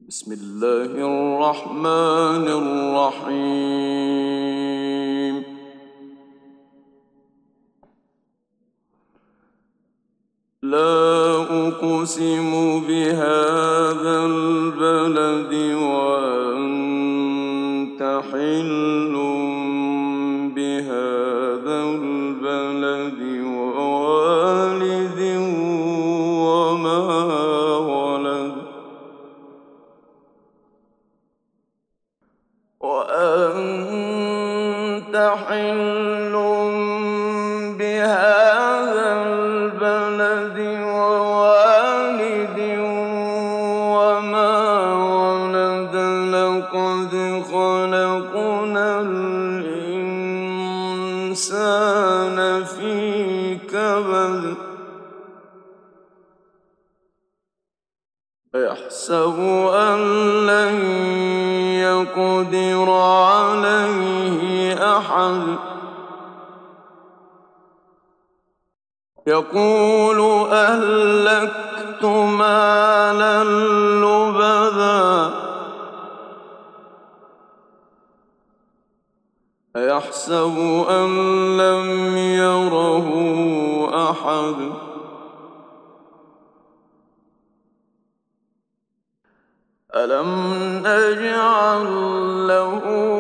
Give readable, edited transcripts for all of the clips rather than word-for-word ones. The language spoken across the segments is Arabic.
بسم الله الرحمن الرحيم. لا أقسم بهذا البلد وأنت حل بهذا البلد ووالد وما ولد وأنت حل بهذا البلد ووالد وما ولد لقد خلقنا الإنسان في كبد يحسب أن لن يقدر عليه أحد يقول أهلكت مالا لبدا أيحسب أن لم يره أحد ألم نجعل له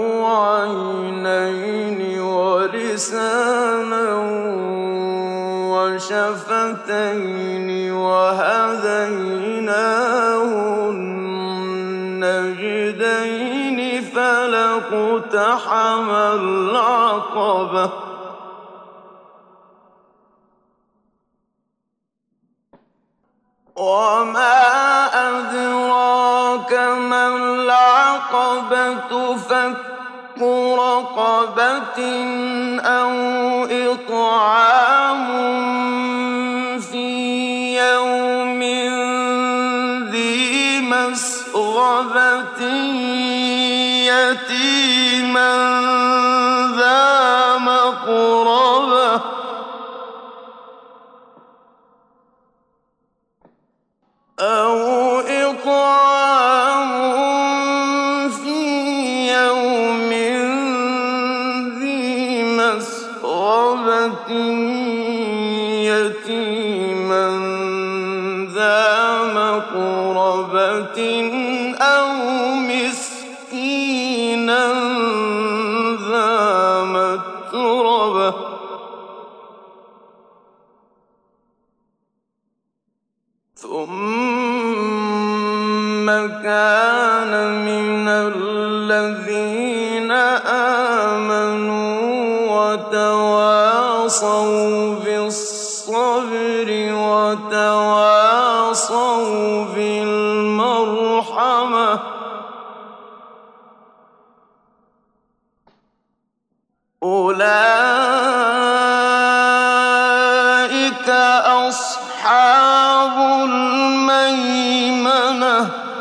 عينين ولسانا وشفتين وهديناه النجدين فلاقتحم العقبة وما أدراك ما العقبة فك رقبة أو إطعام في يوم ذي مسغبة يتيما ذا مقربة أو إطعام في يوم ذي مسغبة يتيما ذا مقربة أو مسكينا ذا متربة ثم كان من الذين آمنوا وتواصوا بالصبر وتواصوا بالمرحمة أولئك أصحاب الميمنة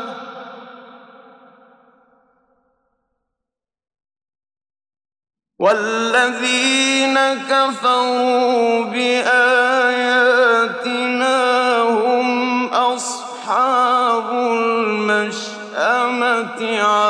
والذين كفروا بآياتنا هم أصحاب المشأمة